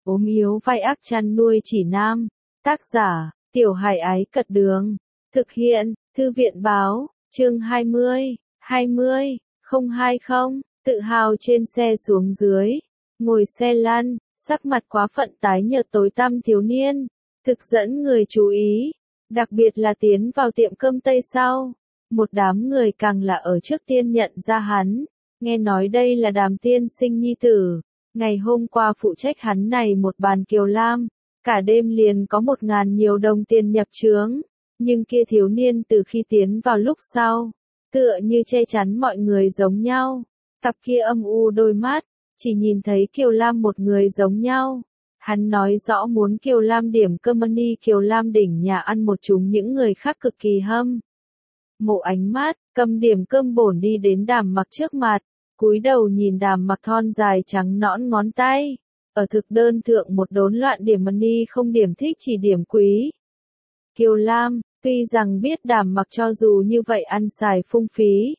ốm yếu vai ác chăn nuôi chỉ nam. Tác giả, Tiểu Hải Ái Cật Đường. Thực hiện, Thư viện Báo, chương 20, 020, tự hào trên xe xuống dưới. Ngồi xe lăn, sắc mặt quá phận tái nhợt tối tăm thiếu niên. Thực dẫn người chú ý. Đặc biệt là tiến vào tiệm cơm Tây sau. Một đám người càng là ở trước tiên nhận ra hắn. Nghe nói đây là Đàm tiên sinh nhi tử. Ngày hôm qua phụ trách hắn này một bàn Kiều Lam. Cả đêm liền có 1.000 nhiều đồng tiền nhập trướng. Nhưng kia thiếu niên từ khi tiến vào lúc sau. Tựa như che chắn mọi người giống nhau. Cặp kia âm u đôi mắt. Chỉ nhìn thấy Kiều Lam một người giống nhau. Hắn nói rõ muốn Kiều Lam điểm cơm money Kiều Lam đỉnh nhà ăn một chúng những người khác cực kỳ hâm. Mộ ánh mắt, cầm điểm cơm bổn đi đến Đàm Mặc trước mặt, cúi đầu nhìn Đàm Mặc thon dài trắng nõn ngón tay. Ở thực đơn thượng một đốn loạn điểm money không điểm thích chỉ điểm quý. Kiều Lam, tuy rằng biết Đàm Mặc cho dù như vậy ăn xài phung phí.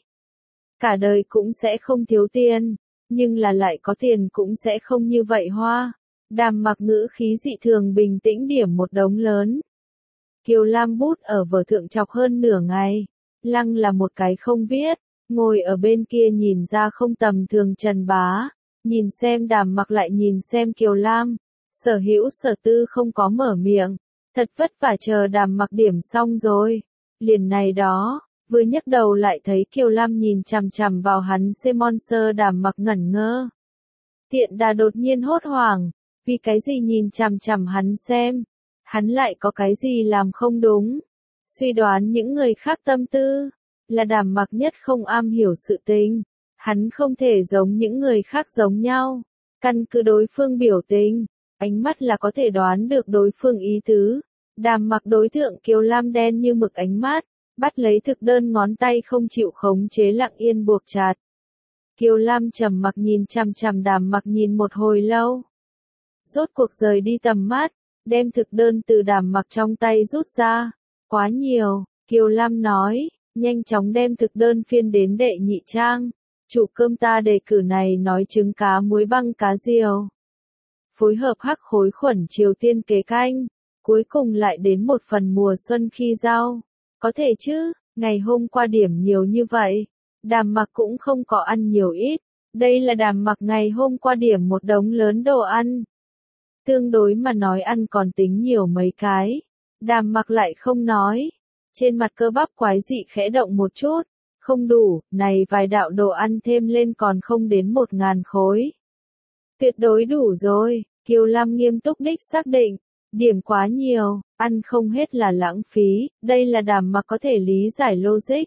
Cả đời cũng sẽ không thiếu tiền, nhưng là lại có tiền cũng sẽ không như vậy hoa. Đàm Mặc ngữ khí dị thường bình tĩnh điểm một đống lớn. Kiều Lam bút ở vở thượng chọc hơn nửa ngày. Lăng là một cái không viết, ngồi ở bên kia nhìn ra không tầm thường Trần Bá. Nhìn xem Đàm Mặc lại nhìn xem Kiều Lam. Sở hữu sở tư không có mở miệng. Thật vất vả chờ Đàm Mặc điểm xong rồi. Liền này đó, vừa nhấc đầu lại thấy Kiều Lam nhìn chằm chằm vào hắn Monster. Đàm Mặc ngẩn ngơ. Tiện đà đột nhiên hốt hoảng. Vì cái gì nhìn chằm chằm hắn xem? Hắn lại có cái gì làm không đúng? Suy đoán những người khác tâm tư, là Đàm Mặc nhất không am hiểu sự tình. Hắn không thể giống những người khác giống nhau. Căn cứ đối phương biểu tình, ánh mắt là có thể đoán được đối phương ý tứ. Đàm Mặc đối tượng Kiều Lam đen như mực ánh mắt, bắt lấy thực đơn ngón tay không chịu khống chế lặng yên buộc chặt. Kiều Lam trầm mặc nhìn chằm chằm Đàm Mặc nhìn một hồi lâu. Rốt cuộc rời đi tầm mắt, đem thực đơn từ Đàm Mặc trong tay rút ra. Quá nhiều, Kiều Lam nói, nhanh chóng đem thực đơn phiên đến đệ nhị trang. Chủ cơm ta đề cử này nói trứng cá muối băng cá riêu. Phối hợp hắc khối khuẩn Triều Tiên kế canh. Cuối cùng lại đến một phần mùa xuân khi rau. Có thể chứ, ngày hôm qua điểm nhiều như vậy. Đàm Mặc cũng không có ăn nhiều ít. Đây là Đàm Mặc ngày hôm qua điểm một đống lớn đồ ăn. Tương đối mà nói ăn còn tính nhiều mấy cái. Đàm Mặc lại không nói. Trên mặt cơ bắp quái dị khẽ động một chút. Không đủ, này vài đạo đồ ăn thêm lên còn không đến 1.000 khối. Tuyệt đối đủ rồi, Kiều Lam nghiêm túc đích xác định. Điểm quá nhiều, ăn không hết là lãng phí, đây là Đàm Mặc có thể lý giải logic.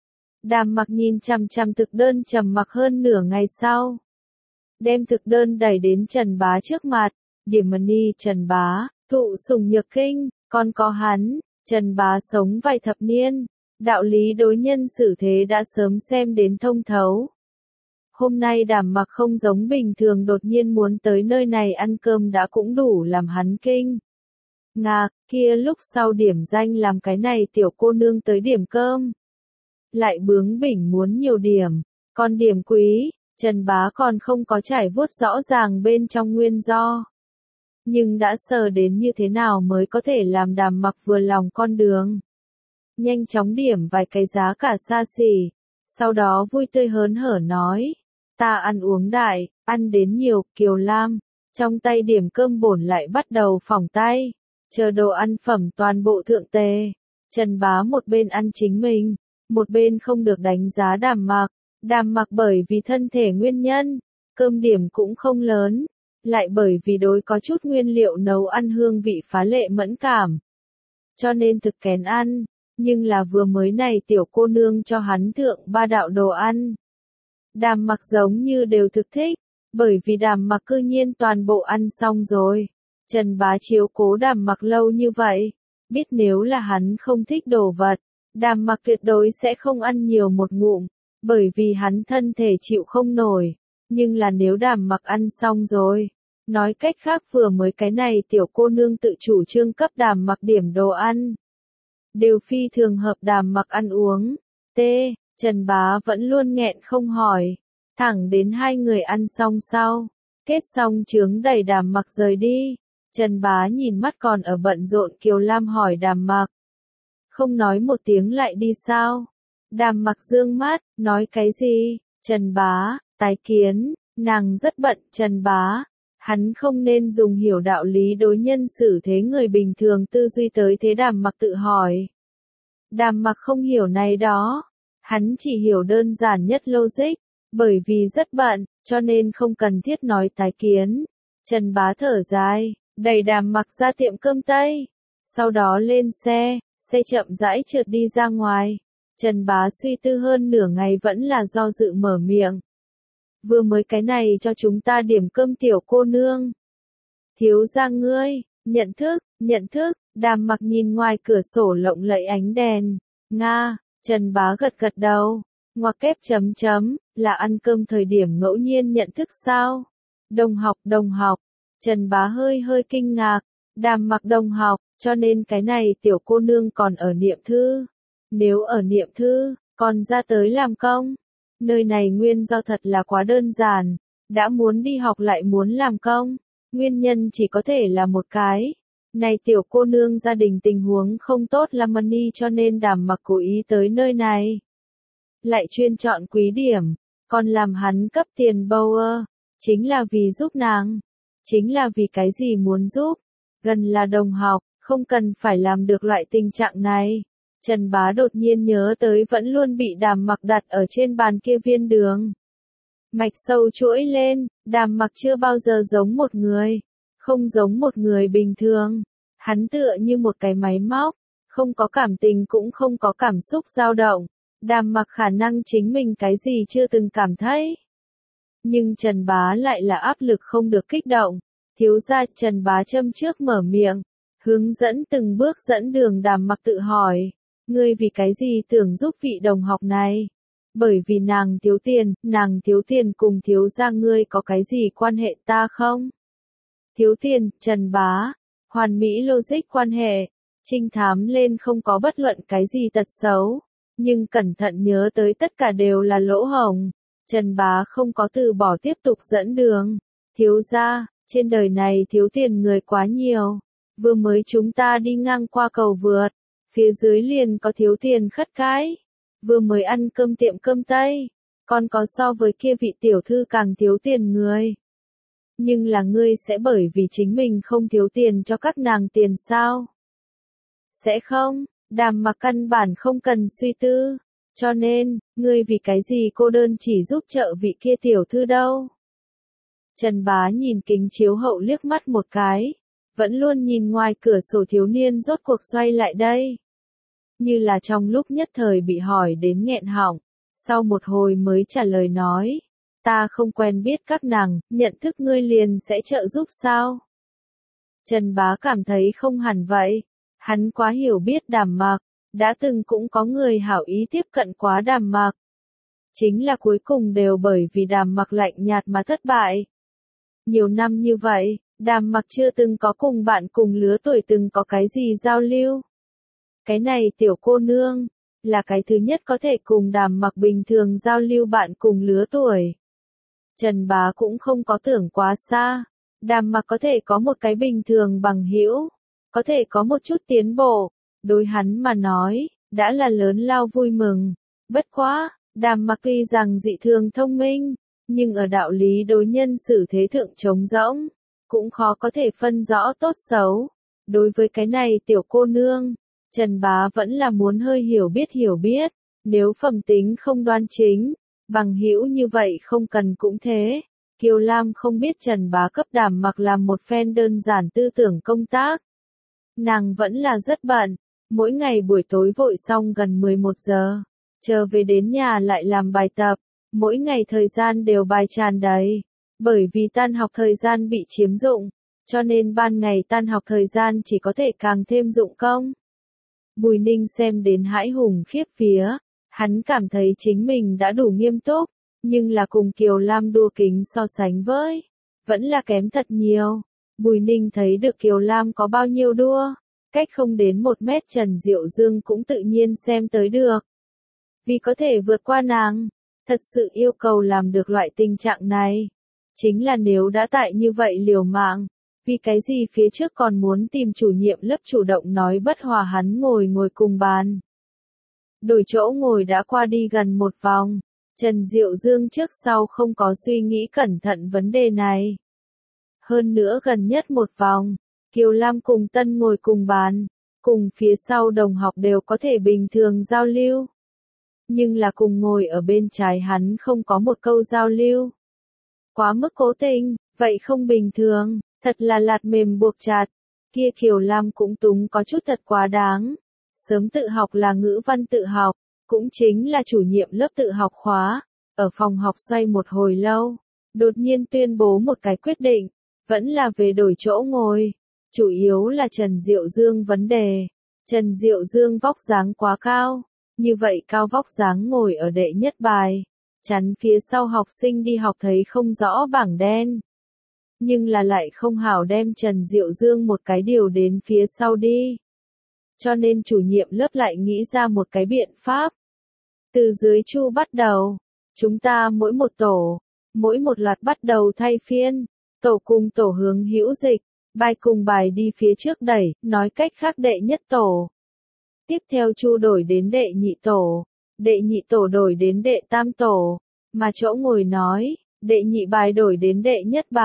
Đàm Mặc nhìn chằm chằm thực đơn trầm mặc hơn nửa ngày sau. Đem thực đơn đẩy đến Trần Bá trước mặt. Điểm money Trần Bá, thụ sủng nhược kinh, còn có hắn. Trần Bá sống vài thập niên. Đạo lý đối nhân xử thế đã sớm xem đến thông thấu. Hôm nay Đàm Mặc không giống bình thường đột nhiên muốn tới nơi này ăn cơm đã cũng đủ làm hắn kinh. Ngạc, kia lúc sau điểm danh làm cái này tiểu cô nương tới điểm cơm. Lại bướng bỉnh muốn nhiều điểm, còn điểm quý, Trần Bá còn không có trải vuốt rõ ràng bên trong nguyên do. Nhưng đã sờ đến như thế nào mới có thể làm Đàm Mặc vừa lòng con đường. Nhanh chóng điểm vài cái giá cả xa xỉ. Sau đó vui tươi hớn hở nói. Ta ăn uống đại, ăn đến nhiều, Kiều Lam. Trong tay điểm cơm bổn lại bắt đầu phỏng tay. Chờ đồ ăn phẩm toàn bộ thượng tề. Trần Bá một bên ăn chính mình. Một bên không được đánh giá Đàm Mặc. Đàm Mặc bởi vì thân thể nguyên nhân. Cơm điểm cũng không lớn. Lại bởi vì đối có chút nguyên liệu nấu ăn hương vị phá lệ mẫn cảm. Cho nên thực kén ăn. Nhưng là vừa mới này tiểu cô nương cho hắn thượng 3 đạo đồ ăn. Đàm Mặc giống như đều thực thích. Bởi vì Đàm Mặc cư nhiên toàn bộ ăn xong rồi. Trần Bá chiếu cố Đàm Mặc lâu như vậy. Biết nếu là hắn không thích đồ vật. Đàm Mặc tuyệt đối sẽ không ăn nhiều một ngụm. Bởi vì hắn thân thể chịu không nổi. Nhưng là nếu Đàm Mặc ăn xong rồi. Nói cách khác vừa mới cái này tiểu cô nương tự chủ trương cấp Đàm Mặc điểm đồ ăn. Đều phi thường hợp Đàm Mặc ăn uống. Trần Bá vẫn luôn nghẹn không hỏi. Thẳng đến hai người ăn xong sau. Kết xong chướng đẩy Đàm Mặc rời đi. Trần Bá nhìn mắt còn ở bận rộn Kiều Lam hỏi Đàm Mặc. Không nói một tiếng lại đi sao? Đàm Mặc dương mắt, nói cái gì? Trần Bá, tái kiến, nàng rất bận. Trần Bá, hắn không nên dùng hiểu đạo lý đối nhân xử thế người bình thường tư duy tới thế. Đàm Mặc tự hỏi. Đàm Mặc không hiểu này đó. Hắn chỉ hiểu đơn giản nhất logic. Bởi vì rất bận, cho nên không cần thiết nói tái kiến. Trần Bá thở dài, đẩy Đàm Mặc ra tiệm cơm Tây. Sau đó lên xe chậm rãi trượt đi ra ngoài. Trần Bá suy tư hơn nửa ngày vẫn là do dự mở miệng. Vừa mới cái này cho chúng ta điểm cơm tiểu cô nương. Thiếu gia ngươi, nhận thức, Đàm Mặc nhìn ngoài cửa sổ lộng lẫy ánh đèn. Nga, Trần Bá gật gật đầu. Ngoặc kép chấm chấm, là ăn cơm thời điểm ngẫu nhiên nhận thức sao? Đồng học. Trần Bá hơi kinh ngạc. Đàm Mặc đồng học, cho nên cái này tiểu cô nương còn ở niệm thư. Nếu ở niệm thư, còn ra tới làm công. Nơi này nguyên do thật là quá đơn giản. Đã muốn đi học lại muốn làm công. Nguyên nhân chỉ có thể là một cái. Này tiểu cô nương gia đình tình huống không tốt là money cho nên Đàm Mặc cố ý tới nơi này. Lại chuyên chọn quý điểm, còn làm hắn cấp tiền Bower, chính là vì giúp nàng, chính là vì cái gì muốn giúp, gần là đồng học, không cần phải làm được loại tình trạng này. Trần Bá đột nhiên nhớ tới vẫn luôn bị Đàm Mặc đặt ở trên bàn kia viên đường. Mạch sâu chuỗi lên, Đàm Mặc chưa bao giờ giống một người, không giống một người bình thường, hắn tựa như một cái máy móc, không có cảm tình cũng không có cảm xúc dao động. Đàm Mặc khả năng chính mình cái gì chưa từng cảm thấy. Nhưng Trần Bá lại là áp lực không được kích động. Thiếu gia. Trần Bá châm trước mở miệng, hướng dẫn từng bước dẫn đường. Đàm Mặc tự hỏi, ngươi vì cái gì tưởng giúp vị đồng học này? Bởi vì nàng thiếu tiền cùng thiếu gia ngươi có cái gì quan hệ ta không? Thiếu tiền. Trần Bá, hoàn mỹ logic quan hệ, trinh thám lên không có bất luận cái gì tật xấu. Nhưng cẩn thận nhớ tới tất cả đều là lỗ hổng. Trần Bá không có từ bỏ tiếp tục dẫn đường. Thiếu gia, trên đời này thiếu tiền người quá nhiều. Vừa mới chúng ta đi ngang qua cầu vượt, phía dưới liền có thiếu tiền khất cái. Vừa mới ăn cơm tiệm cơm Tây, còn có so với kia vị tiểu thư càng thiếu tiền người. Nhưng là ngươi sẽ bởi vì chính mình không thiếu tiền cho các nàng tiền sao? Sẽ không. Đàm Mặc căn bản không cần suy tư. Cho nên, ngươi vì cái gì cô đơn chỉ giúp trợ vị kia tiểu thư đâu? Trần Bá nhìn kính chiếu hậu liếc mắt một cái. Vẫn luôn nhìn ngoài cửa sổ thiếu niên rốt cuộc xoay lại đây. Như là trong lúc nhất thời bị hỏi đến nghẹn họng. Sau một hồi mới trả lời nói. Ta không quen biết các nàng, nhận thức ngươi liền sẽ trợ giúp sao? Trần Bá cảm thấy không hẳn vậy. Hắn quá hiểu biết Đàm Mặc, đã từng cũng có người hảo ý tiếp cận quá Đàm Mặc. Chính là cuối cùng đều bởi vì Đàm Mặc lạnh nhạt mà thất bại. Nhiều năm như vậy, Đàm Mặc chưa từng có cùng bạn cùng lứa tuổi từng có cái gì giao lưu. Cái này tiểu cô nương, là cái thứ nhất có thể cùng Đàm Mặc bình thường giao lưu bạn cùng lứa tuổi. Trần Bá cũng không có tưởng quá xa, Đàm Mặc có thể có một cái bình thường bằng hữu. Có thể có một chút tiến bộ, đối hắn mà nói, đã là lớn lao vui mừng. Bất quá, Đàm Mặc tuy rằng dị thường thông minh, nhưng ở đạo lý đối nhân xử thế thượng trống rỗng, cũng khó có thể phân rõ tốt xấu. Đối với cái này tiểu cô nương, Trần Bá vẫn là muốn hơi hiểu biết, nếu phẩm tính không đoan chính, bằng hữu như vậy không cần cũng thế. Kiều Lam không biết Trần Bá cấp Đàm Mặc làm một phen đơn giản tư tưởng công tác. Nàng vẫn là rất bận, mỗi ngày buổi tối vội xong gần 11 giờ, chờ về đến nhà lại làm bài tập, mỗi ngày thời gian đều bài tràn đầy, bởi vì tan học thời gian bị chiếm dụng, cho nên ban ngày tan học thời gian chỉ có thể càng thêm dụng công. Bùi Ninh xem đến hãi hùng khiếp vía, hắn cảm thấy chính mình đã đủ nghiêm túc, nhưng là cùng Kiều Lam đua kính so sánh với, vẫn là kém thật nhiều. Bùi Ninh thấy được Kiều Lam có bao nhiêu đua, cách không đến 1 mét Trần Diệu Dương cũng tự nhiên xem tới được. Vì có thể vượt qua nàng, thật sự yêu cầu làm được loại tình trạng này. Chính là nếu đã tại như vậy liều mạng, vì cái gì phía trước còn muốn tìm chủ nhiệm lớp chủ động nói bất hòa hắn ngồi cùng bàn. Đổi chỗ ngồi đã qua đi gần một vòng, Trần Diệu Dương trước sau không có suy nghĩ cẩn thận vấn đề này. Hơn nữa gần nhất một vòng, Kiều Lam cùng Tân ngồi cùng bàn, cùng phía sau đồng học đều có thể bình thường giao lưu. Nhưng là cùng ngồi ở bên trái hắn không có một câu giao lưu. Quá mức cố tình, vậy không bình thường, thật là lạt mềm buộc chặt. Kia Kiều Lam cũng túng có chút thật quá đáng. Sớm tự học là ngữ văn tự học, cũng chính là chủ nhiệm lớp tự học khóa. Ở phòng học xoay một hồi lâu, đột nhiên tuyên bố một cái quyết định, vẫn là về đổi chỗ ngồi. Chủ yếu là Trần Diệu Dương vấn đề. Trần Diệu Dương vóc dáng quá cao, như vậy cao vóc dáng ngồi ở đệ nhất bài, chắn phía sau học sinh đi học thấy không rõ bảng đen. Nhưng là lại không hảo đem Trần Diệu Dương một cái điều đến phía sau đi. Cho nên chủ nhiệm lớp lại nghĩ ra một cái biện pháp. Từ dưới chu bắt đầu, chúng ta mỗi một tổ, mỗi một loạt bắt đầu thay phiên, tổ cùng tổ hướng hữu dịch, bài cùng bài đi phía trước đẩy, nói cách khác đệ nhất tổ. Tiếp theo chu đổi đến đệ nhị tổ đổi đến đệ tam tổ, mà chỗ ngồi nói, đệ nhị bài đổi đến đệ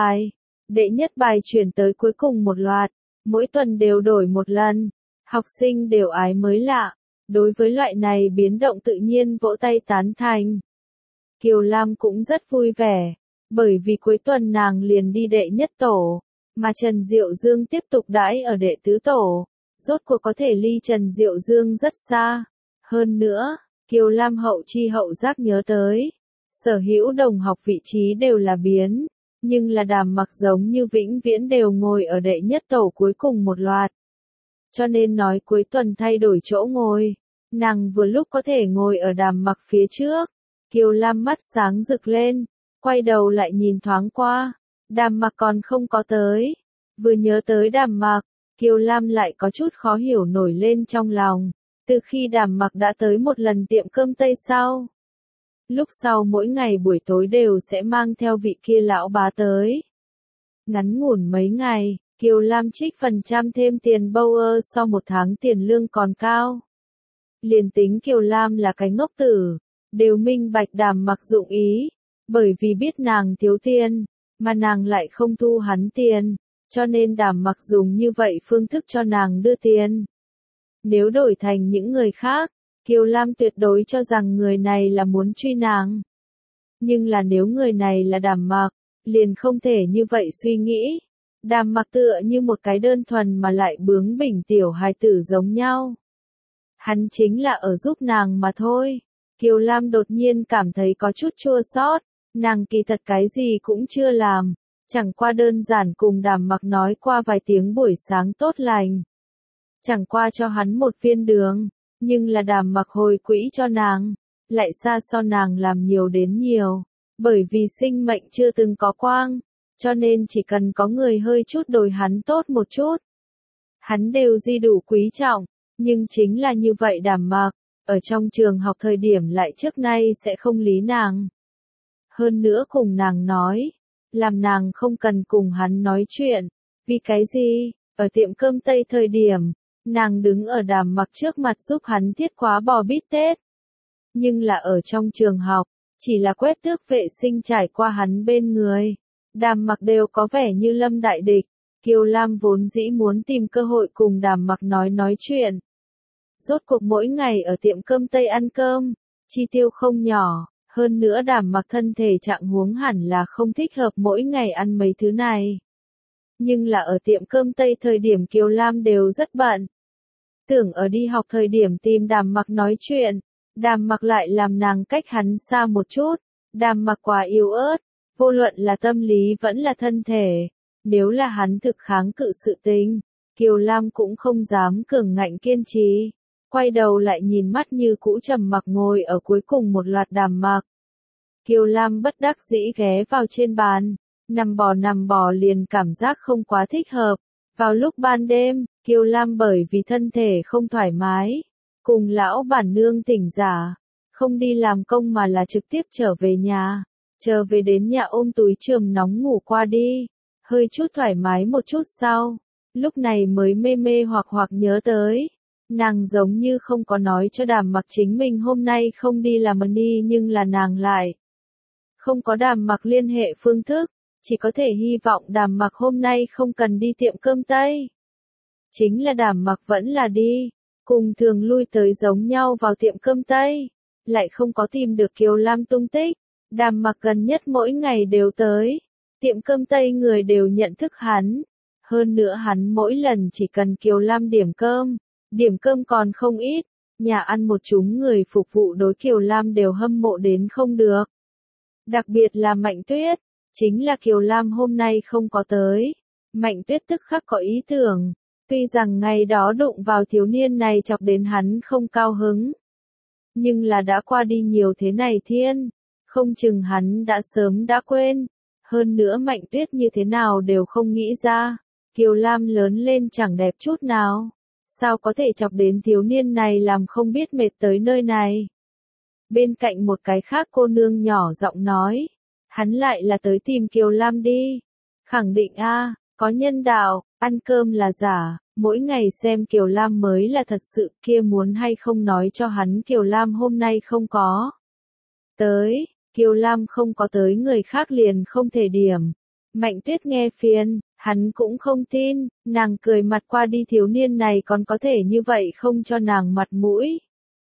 nhất bài chuyển tới cuối cùng một loạt, mỗi tuần đều đổi một lần, học sinh đều ái mới lạ, đối với loại này biến động tự nhiên vỗ tay tán thành. Kiều Lam cũng rất vui vẻ, bởi vì cuối tuần nàng liền đi đệ nhất tổ, mà Trần Diệu Dương tiếp tục đãi ở đệ tứ tổ. Rốt cuộc có thể ly Trần Diệu Dương rất xa. Hơn nữa, Kiều Lam hậu chi hậu giác nhớ tới. Sở hữu đồng học vị trí đều là biến, nhưng là Đàm Mặc giống như vĩnh viễn đều ngồi ở đệ nhất tổ cuối cùng một loạt. Cho nên nói cuối tuần thay đổi chỗ ngồi, nàng vừa lúc có thể ngồi ở Đàm Mặc phía trước. Kiều Lam mắt sáng rực lên, quay đầu lại nhìn thoáng qua, Đàm Mặc còn không có tới. Vừa nhớ tới Đàm Mặc, Kiều Lam lại có chút khó hiểu nổi lên trong lòng, từ khi Đàm Mặc đã tới một lần tiệm cơm Tây sau. Lúc sau mỗi ngày buổi tối đều sẽ mang theo vị kia lão bá tới. Ngắn ngủn mấy ngày, Kiều Lam trích phần trăm thêm tiền bâu so một tháng tiền lương còn cao. Liền tính Kiều Lam là cái ngốc tử, đều minh bạch Đàm Mặc dụng ý, bởi vì biết nàng thiếu tiền, mà nàng lại không thu hắn tiền. Cho nên Đàm Mặc dùng như vậy phương thức cho nàng đưa tiền. Nếu đổi thành những người khác, Kiều Lam tuyệt đối cho rằng người này là muốn truy nàng. Nhưng là nếu người này là Đàm Mặc, liền không thể như vậy suy nghĩ. Đàm Mặc tựa như một cái đơn thuần mà lại bướng bỉnh tiểu hài tử giống nhau. Hắn chính là ở giúp nàng mà thôi. Kiều Lam đột nhiên cảm thấy có chút chua xót, nàng kỳ thật cái gì cũng chưa làm. Chẳng qua đơn giản cùng Đàm Mặc nói qua vài tiếng buổi sáng tốt lành. Chẳng qua cho hắn một viên đường, nhưng là Đàm Mặc hồi quỹ cho nàng, lại xa so nàng làm nhiều đến nhiều. Bởi vì sinh mệnh chưa từng có quang, cho nên chỉ cần có người hơi chút đối hắn tốt một chút. Hắn đều di đủ quý trọng, nhưng chính là như vậy Đàm Mặc, ở trong trường học thời điểm lại trước nay sẽ không lý nàng. Hơn nữa cùng nàng nói, làm nàng không cần cùng hắn nói chuyện. Vì cái gì? Ở tiệm cơm Tây thời điểm, nàng đứng ở Đàm Mặc trước mặt giúp hắn thiết khóa bò bít tết. Nhưng là ở trong trường học, chỉ là quét tước vệ sinh trải qua hắn bên người. Đàm Mặc đều có vẻ như lâm đại địch. Kiều Lam vốn dĩ muốn tìm cơ hội cùng Đàm Mặc nói chuyện. Rốt cuộc mỗi ngày ở tiệm cơm Tây ăn cơm, chi tiêu không nhỏ. Hơn nữa Đàm Mặc thân thể trạng huống hẳn là không thích hợp mỗi ngày ăn mấy thứ này. Nhưng là ở tiệm cơm Tây thời điểm Kiều Lam đều rất bận. Tưởng ở đi học thời điểm tìm Đàm Mặc nói chuyện, Đàm Mặc lại làm nàng cách hắn xa một chút. Đàm Mặc quá yếu ớt, vô luận là tâm lý vẫn là thân thể. Nếu là hắn thực kháng cự sự tình, Kiều Lam cũng không dám cường ngạnh kiên trì. Quay đầu lại nhìn mắt như cũ trầm mặc ngồi ở cuối cùng một loạt Đàm Mặc. Kiều Lam bất đắc dĩ ghé vào trên bàn, nằm bò liền cảm giác không quá thích hợp. Vào lúc ban đêm, Kiều Lam bởi vì thân thể không thoải mái, cùng lão bản nương tỉnh giả, không đi làm công mà là trực tiếp trở về nhà. Chờ về đến nhà ôm túi chườm nóng ngủ qua đi, hơi chút thoải mái một chút sau, lúc này mới mê mê hoặc hoặc nhớ tới. Nàng giống như không có nói cho Đàm Mặc chính mình hôm nay không đi làm đi, nhưng là nàng lại không có Đàm Mặc liên hệ phương thức, chỉ có thể hy vọng Đàm Mặc hôm nay không cần đi tiệm cơm Tây. Chính là Đàm Mặc vẫn là đi, cùng thường lui tới giống nhau vào tiệm cơm Tây, lại không có tìm được Kiều Lam tung tích. Đàm Mặc gần nhất mỗi ngày đều tới, tiệm cơm Tây người đều nhận thức hắn. Hơn nữa hắn mỗi lần chỉ cần Kiều Lam điểm cơm còn không ít, nhà ăn một chúng người phục vụ đối Kiều Lam đều hâm mộ đến không được. Đặc biệt là Mạnh Tuyết, chính là Kiều Lam hôm nay không có tới. Mạnh Tuyết tức khắc có ý tưởng, tuy rằng ngày đó đụng vào thiếu niên này chọc đến hắn không cao hứng. Nhưng là đã qua đi nhiều thế này thiên, không chừng hắn đã sớm đã quên. Hơn nữa Mạnh Tuyết như thế nào đều không nghĩ ra, Kiều Lam lớn lên chẳng đẹp chút nào. Sao có thể chọc đến thiếu niên này làm không biết mệt tới nơi này. Bên cạnh một cái khác cô nương nhỏ giọng nói, hắn lại là tới tìm Kiều Lam đi. Khẳng định a, có nhân đạo, ăn cơm là giả, mỗi ngày xem Kiều Lam mới là thật sự, kia muốn hay không nói cho hắn Kiều Lam hôm nay không có tới, Kiều Lam không có tới người khác liền không thể điểm. Mạnh Tuyết nghe phiền, hắn cũng không tin, nàng cười mặt qua đi, thiếu niên này còn có thể như vậy không cho nàng mặt mũi.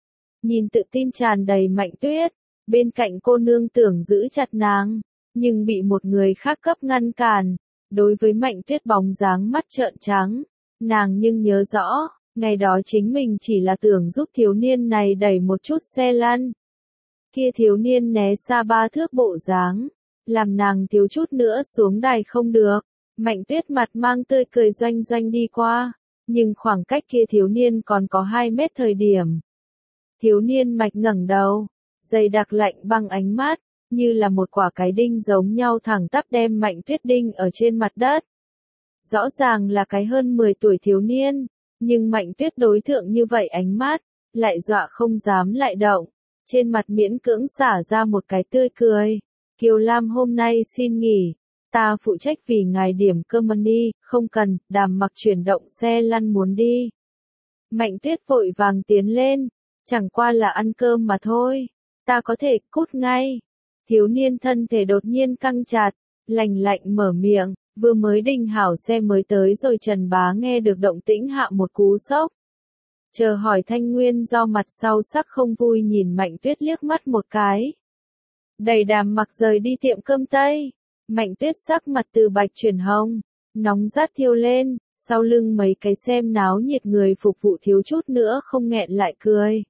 Nhìn tự tin tràn đầy Mạnh Tuyết, bên cạnh cô nương tưởng giữ chặt nàng, nhưng bị một người khác cấp ngăn cản. Đối với Mạnh Tuyết bóng dáng mắt trợn trắng, nàng nhưng nhớ rõ, ngày đó chính mình chỉ là tưởng giúp thiếu niên này đẩy một chút xe lăn. Kia thiếu niên né xa 3 thước bộ dáng, làm nàng thiếu chút nữa xuống đài không được. Mạnh Tuyết mặt mang tươi cười doanh doanh đi qua, nhưng khoảng cách kia thiếu niên còn có 2 mét thời điểm. Thiếu niên mạch ngẩng đầu, dày đặc lạnh băng ánh mắt, như là một quả cái đinh giống nhau thẳng tắp đem Mạnh Tuyết đinh ở trên mặt đất. Rõ ràng là cái hơn 10 tuổi thiếu niên, nhưng Mạnh Tuyết đối thượng như vậy ánh mắt, lại dọa không dám lại động, trên mặt miễn cưỡng xả ra một cái tươi cười. Kiều Lam hôm nay xin nghỉ, ta phụ trách vì ngài điểm cơm đi, không cần. Đàm Mặc chuyển động xe lăn muốn đi. Mạnh Tuyết vội vàng tiến lên, chẳng qua là ăn cơm mà thôi, ta có thể cút ngay. Thiếu niên thân thể đột nhiên căng chặt, lạnh lạnh mở miệng, vừa mới đình hảo xe mới tới rồi. Trần Bá nghe được động tĩnh hạ một cú sốc. Chờ hỏi thanh nguyên do mặt sau sắc không vui nhìn Mạnh Tuyết liếc mắt một cái. Đẩy Đàm Mặc rời đi tiệm cơm Tây. Mạnh Tuyết sắc mặt từ bạch chuyển hồng, nóng rát thiêu lên, sau lưng mấy cái xem náo nhiệt người phục vụ thiếu chút nữa không nghẹn lại cười.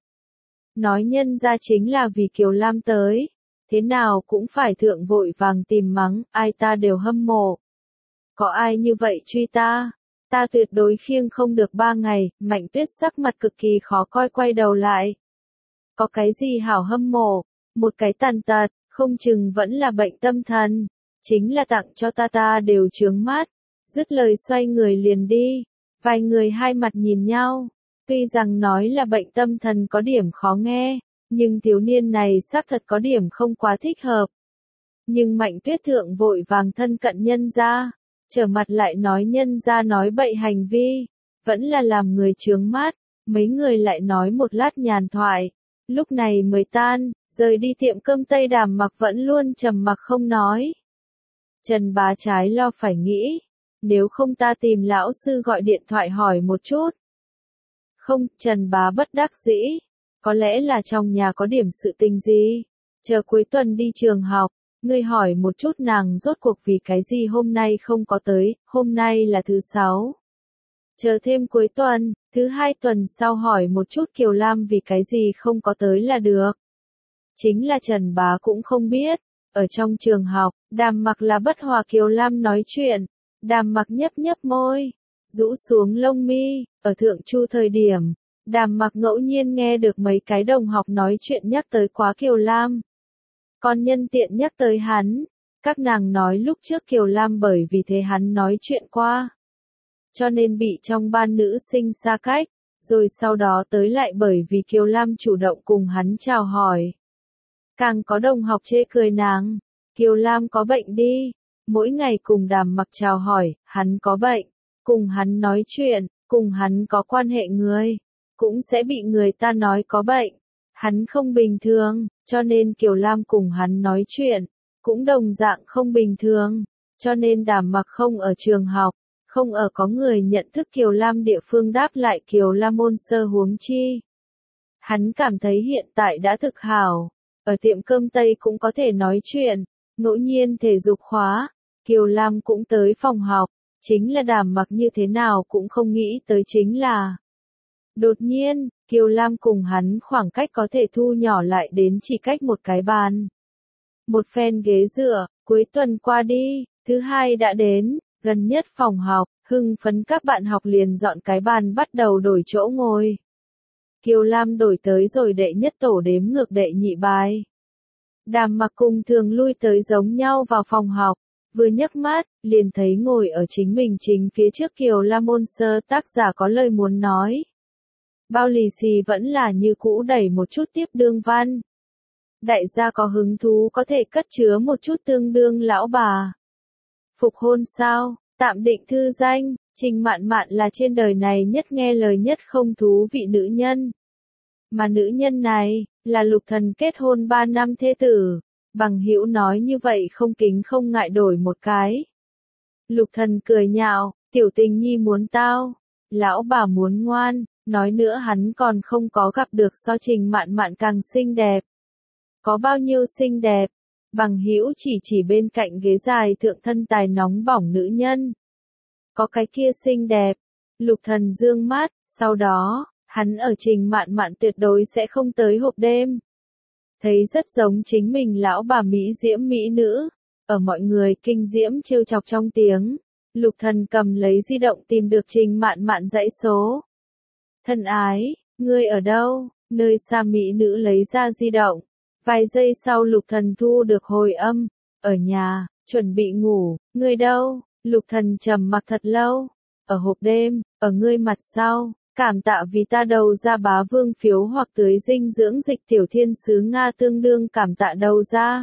Nói nhân ra chính là vì Kiều Lam tới, thế nào cũng phải thượng vội vàng tìm mắng, ai ta đều hâm mộ. Có ai như vậy truy ta? Ta tuyệt đối khiêng không được 3 ngày. Mạnh Tuyết sắc mặt cực kỳ khó coi, quay đầu lại. Có cái gì hảo hâm mộ? Một cái tàn tật, không chừng vẫn là bệnh tâm thần. Chính là tặng cho ta đều chướng mắt. Dứt lời xoay người liền đi. Vài người hai mặt nhìn nhau. Tuy rằng nói là bệnh tâm thần có điểm khó nghe, nhưng thiếu niên này xác thật có điểm không quá thích hợp. Nhưng Mạnh Tuyết thượng vội vàng thân cận nhân gia, trở mặt lại nói nhân gia nói bậy hành vi, vẫn là làm người chướng mắt. Mấy người lại nói một lát nhàn thoại, lúc này mới tan, rời đi tiệm cơm Tây. Đàm Mặc vẫn luôn trầm mặc không nói. Trần Bá trái lo phải nghĩ, nếu không ta tìm lão sư gọi điện thoại hỏi một chút. Không, Trần Bá bất đắc dĩ, có lẽ là trong nhà có điểm sự tình gì, chờ cuối tuần đi trường học, ngươi hỏi một chút nàng rốt cuộc vì cái gì hôm nay không có tới. Hôm nay là thứ 6. Chờ thêm cuối tuần, thứ 2 tuần sau hỏi một chút Kiều Lam vì cái gì không có tới là được. Chính là Trần Bá cũng không biết, ở trong trường học, Đàm Mặc là bất hòa Kiều Lam nói chuyện. Đàm Mặc nhấp nhấp môi, rũ xuống lông mi. Ở thượng chu thời điểm, Đàm Mặc ngẫu nhiên nghe được mấy cái đồng học nói chuyện nhắc tới quá Kiều Lam. Còn nhân tiện nhắc tới hắn, các nàng nói lúc trước Kiều Lam bởi vì thế hắn nói chuyện qua, cho nên bị trong ban nữ sinh xa cách, rồi sau đó tới lại bởi vì Kiều Lam chủ động cùng hắn chào hỏi. Càng có đồng học chê cười nàng, Kiều Lam có bệnh đi. Mỗi ngày cùng Đàm Mặc chào hỏi, hắn có bệnh. Cùng hắn nói chuyện, cùng hắn có quan hệ người. Cũng sẽ bị người ta nói có bệnh. Hắn không bình thường, cho nên Kiều Lam cùng hắn nói chuyện. Cũng đồng dạng không bình thường. Cho nên Đàm Mặc không ở trường học. Không ở có người nhận thức Kiều Lam địa phương đáp lại Kiều Lam môn sơ huống chi. Hắn cảm thấy hiện tại đã thực hảo. Ở tiệm cơm Tây cũng có thể nói chuyện. Ngẫu nhiên thể dục khóa. Kiều Lam cũng tới phòng học. Chính là Đàm Mặc như thế nào cũng không nghĩ tới chính là. Đột nhiên, Kiều Lam cùng hắn khoảng cách có thể thu nhỏ lại đến chỉ cách một cái bàn. Một phen ghế dựa, cuối tuần qua đi, thứ hai đã đến, gần nhất phòng học, hưng phấn các bạn học liền dọn cái bàn bắt đầu đổi chỗ ngồi. Kiều Lam đổi tới rồi đệ nhất tổ đếm ngược đệ nhị bài. Đàm Mặc cùng thường lui tới giống nhau vào phòng học, vừa nhấc mắt, liền thấy ngồi ở chính mình chính phía trước Kiều Lam môn sơ tác giả có lời muốn nói. Bao lì xì vẫn là như cũ đẩy một chút tiếp đương văn. Đại gia có hứng thú có thể cất chứa một chút tương đương lão bà. Phục hôn sao, tạm định thư danh, Trình Mạn Mạn là trên đời này nhất nghe lời nhất không thú vị nữ nhân. Mà nữ nhân này, là Lục Thần kết hôn 3 năm thê tử. Bằng hữu nói như vậy không kính không ngại đổi một cái. Lục Thần cười nhạo, tiểu tình nhi muốn tao, lão bà muốn ngoan, nói nữa hắn còn không có gặp được so Trình Mạn Mạn càng xinh đẹp. Có bao nhiêu xinh đẹp? Bằng hữu chỉ bên cạnh ghế dài thượng thân tài nóng bỏng nữ nhân. Có cái kia xinh đẹp. Lục Thần dương mắt, sau đó, hắn ở Trình Mạn Mạn tuyệt đối sẽ không tới hộp đêm. Thấy rất giống chính mình lão bà mỹ diễm mỹ nữ. Ở mọi người kinh diễm trêu chọc trong tiếng. Lục Thần cầm lấy di động tìm được Trình Mạn Mạn dãy số. Thân ái, ngươi ở đâu? Nơi xa mỹ nữ lấy ra di động. Vài giây sau Lục Thần thu được hồi âm. Ở nhà, chuẩn bị ngủ, ngươi đâu? Lục Thần trầm mặc thật lâu. Ở hộp đêm, ở ngươi mặt sau. Cảm tạ vì ta đầu ra bá vương phiếu hoặc tưới dinh dưỡng dịch tiểu thiên sứ Nga tương đương cảm tạ đầu ra.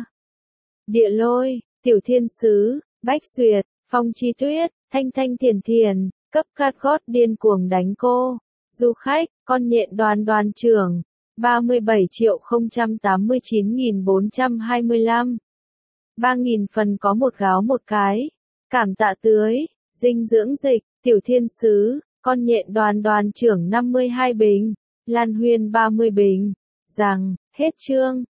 Địa lôi, tiểu thiên sứ, Bách Duyệt, Phong Chi Tuyết, Thanh Thanh Thiền Thiền, cấp cát gót điên cuồng đánh cô. Du khách, con nhện đoàn đoàn trưởng, 37.089.425. 3.000 phần có một gáo một cái. Cảm tạ tưới, dinh dưỡng dịch, tiểu thiên sứ, con nhện đoàn đoàn trưởng 52 bình, Lan Huyên 30 bình. Rằng, hết chương.